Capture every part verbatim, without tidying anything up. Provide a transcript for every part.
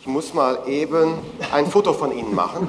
Ich muss mal eben ein Foto von Ihnen machen.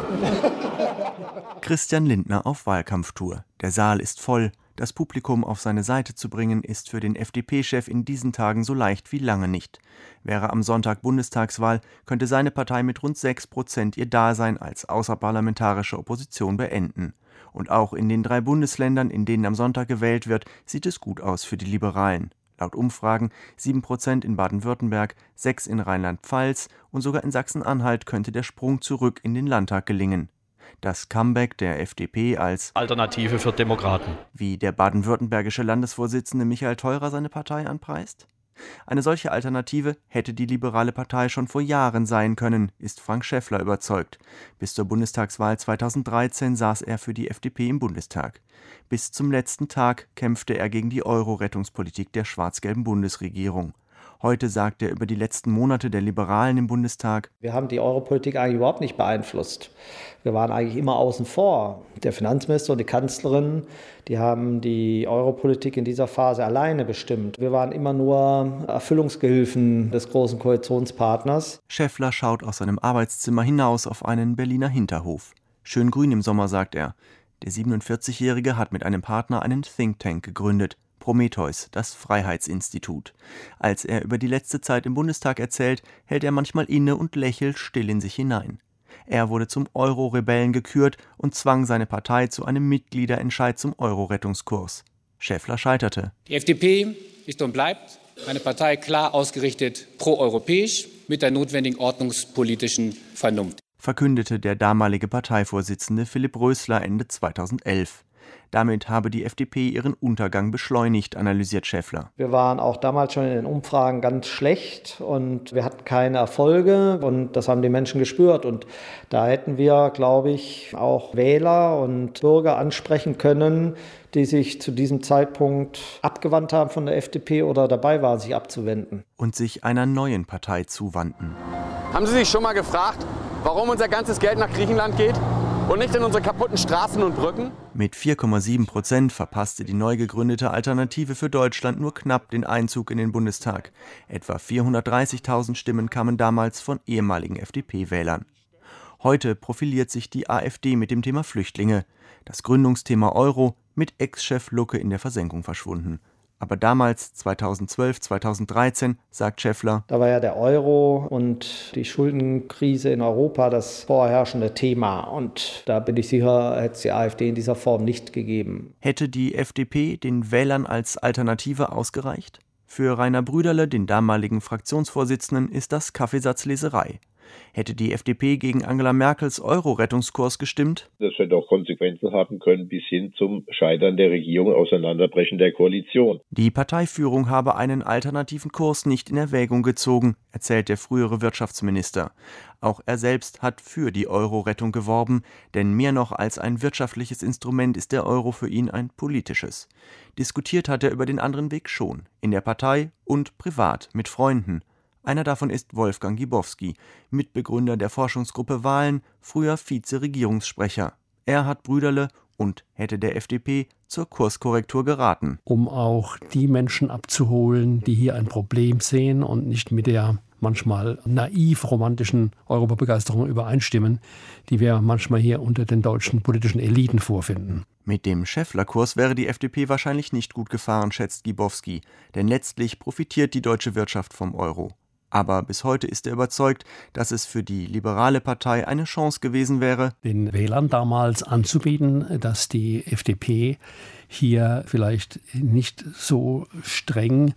Christian Lindner auf Wahlkampftour. Der Saal ist voll. Das Publikum auf seine Seite zu bringen, ist für den F D P-Chef in diesen Tagen so leicht wie lange nicht. Wäre am Sonntag Bundestagswahl, könnte seine Partei mit rund sechs Prozent ihr Dasein als außerparlamentarische Opposition beenden. Und auch in den drei Bundesländern, in denen am Sonntag gewählt wird, sieht es gut aus für die Liberalen. Laut Umfragen sieben Prozent in Baden-Württemberg, sechs in Rheinland-Pfalz und sogar in Sachsen-Anhalt könnte der Sprung zurück in den Landtag gelingen. Das Comeback der F D P als Alternative für Demokraten, wie der baden-württembergische Landesvorsitzende Michael Theurer seine Partei anpreist? Eine solche Alternative hätte die liberale Partei schon vor Jahren sein können, ist Frank Schäffler überzeugt. Bis zur Bundestagswahl zweitausenddreizehn saß er für die F D P im Bundestag. Bis zum letzten Tag kämpfte er gegen die Euro-Rettungspolitik der schwarz-gelben Bundesregierung. Heute sagt er über die letzten Monate der Liberalen im Bundestag: Wir haben die Europolitik eigentlich überhaupt nicht beeinflusst. Wir waren eigentlich immer außen vor. Der Finanzminister und die Kanzlerin, die haben die Europolitik in dieser Phase alleine bestimmt. Wir waren immer nur Erfüllungsgehilfen des großen Koalitionspartners. Schäffler schaut aus seinem Arbeitszimmer hinaus auf einen Berliner Hinterhof. Schön grün im Sommer, sagt er. Der siebenundvierzigjährige hat mit einem Partner einen Think Tank gegründet. Prometheus, das Freiheitsinstitut. Als er über die letzte Zeit im Bundestag erzählt, hält er manchmal inne und lächelt still in sich hinein. Er wurde zum Euro-Rebellen gekürt und zwang seine Partei zu einem Mitgliederentscheid zum Euro-Rettungskurs. Schäffler scheiterte. Die F D P ist und bleibt eine Partei klar ausgerichtet proeuropäisch mit der notwendigen ordnungspolitischen Vernunft, verkündete der damalige Parteivorsitzende Philipp Rösler Ende zweitausendelf. Damit habe die F D P ihren Untergang beschleunigt, analysiert Schäffler. Wir waren auch damals schon in den Umfragen ganz schlecht und wir hatten keine Erfolge und das haben die Menschen gespürt. Und da hätten wir, glaube ich, auch Wähler und Bürger ansprechen können, die sich zu diesem Zeitpunkt abgewandt haben von der F D P oder dabei waren, sich abzuwenden. Und sich einer neuen Partei zuwandten. Haben Sie sich schon mal gefragt, warum unser ganzes Geld nach Griechenland geht? Und nicht in unsere kaputten Straßen und Brücken? Mit vier Komma sieben Prozent verpasste die neu gegründete Alternative für Deutschland nur knapp den Einzug in den Bundestag. Etwa vierhundertdreißigtausend Stimmen kamen damals von ehemaligen F D P-Wählern. Heute profiliert sich die AfD mit dem Thema Flüchtlinge. Das Gründungsthema Euro mit Ex-Chef Lucke in der Versenkung verschwunden. Aber damals, zweitausendzwölf, zweitausenddreizehn, sagt Schäffler, da war ja der Euro und die Schuldenkrise in Europa das vorherrschende Thema. Und da bin ich sicher, hätte es die AfD in dieser Form nicht gegeben. Hätte die F D P den Wählern als Alternative ausgereicht? Für Rainer Brüderle, den damaligen Fraktionsvorsitzenden, ist das Kaffeesatzleserei. Hätte die F D P gegen Angela Merkels Euro-Rettungskurs gestimmt? Das hätte auch Konsequenzen haben können bis hin zum Scheitern der Regierung, Auseinanderbrechen der Koalition. Die Parteiführung habe einen alternativen Kurs nicht in Erwägung gezogen, erzählt der frühere Wirtschaftsminister. Auch er selbst hat für die Euro-Rettung geworben, denn mehr noch als ein wirtschaftliches Instrument ist der Euro für ihn ein politisches. Diskutiert hat er über den anderen Weg schon, in der Partei und privat mit Freunden. Einer davon ist Wolfgang Gibowski, Mitbegründer der Forschungsgruppe Wahlen, früher Vize-Regierungssprecher. Er hat Brüderle und hätte der F D P zur Kurskorrektur geraten. Um auch die Menschen abzuholen, die hier ein Problem sehen und nicht mit der manchmal naiv romantischen Europabegeisterung übereinstimmen, die wir manchmal hier unter den deutschen politischen Eliten vorfinden. Mit dem Schäffler-Kurs wäre die F D P wahrscheinlich nicht gut gefahren, schätzt Gibowski, denn letztlich profitiert die deutsche Wirtschaft vom Euro. Aber bis heute ist er überzeugt, dass es für die liberale Partei eine Chance gewesen wäre, den Wählern damals anzubieten, dass die F D P hier vielleicht nicht so streng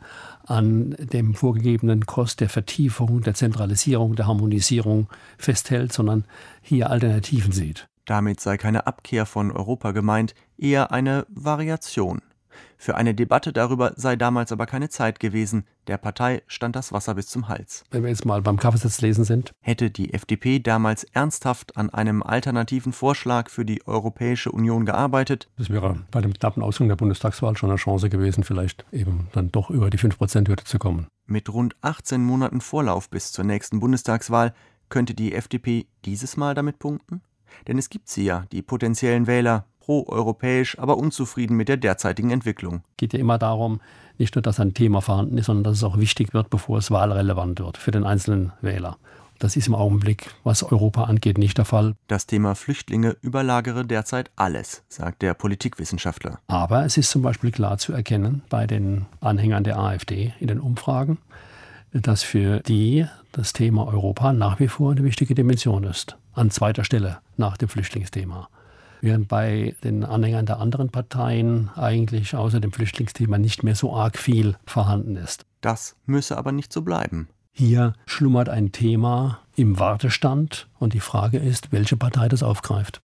an dem vorgegebenen Kurs der Vertiefung, der Zentralisierung, der Harmonisierung festhält, sondern hier Alternativen sieht. Damit sei keine Abkehr von Europa gemeint, eher eine Variation. Für eine Debatte darüber sei damals aber keine Zeit gewesen. Der Partei stand das Wasser bis zum Hals. Wenn wir jetzt mal beim Kaffeesatzlesen sind. Hätte die F D P damals ernsthaft an einem alternativen Vorschlag für die Europäische Union gearbeitet? Das wäre bei dem knappen Ausgang der Bundestagswahl schon eine Chance gewesen, vielleicht eben dann doch über die fünf Prozent Hürde zu kommen. Mit rund achtzehn Monaten Vorlauf bis zur nächsten Bundestagswahl könnte die F D P dieses Mal damit punkten? Denn es gibt sie ja, die potenziellen Wähler, pro-europäisch, aber unzufrieden mit der derzeitigen Entwicklung. Es geht ja immer darum, nicht nur, dass ein Thema vorhanden ist, sondern dass es auch wichtig wird, bevor es wahlrelevant wird für den einzelnen Wähler. Das ist im Augenblick, was Europa angeht, nicht der Fall. Das Thema Flüchtlinge überlagere derzeit alles, sagt der Politikwissenschaftler. Aber es ist zum Beispiel klar zu erkennen bei den Anhängern der AfD in den Umfragen, dass für die das Thema Europa nach wie vor eine wichtige Dimension ist. An zweiter Stelle nach dem Flüchtlingsthema. Während bei den Anhängern der anderen Parteien eigentlich außer dem Flüchtlingsthema nicht mehr so arg viel vorhanden ist. Das müsse aber nicht so bleiben. Hier schlummert ein Thema im Wartestand und die Frage ist, welche Partei das aufgreift.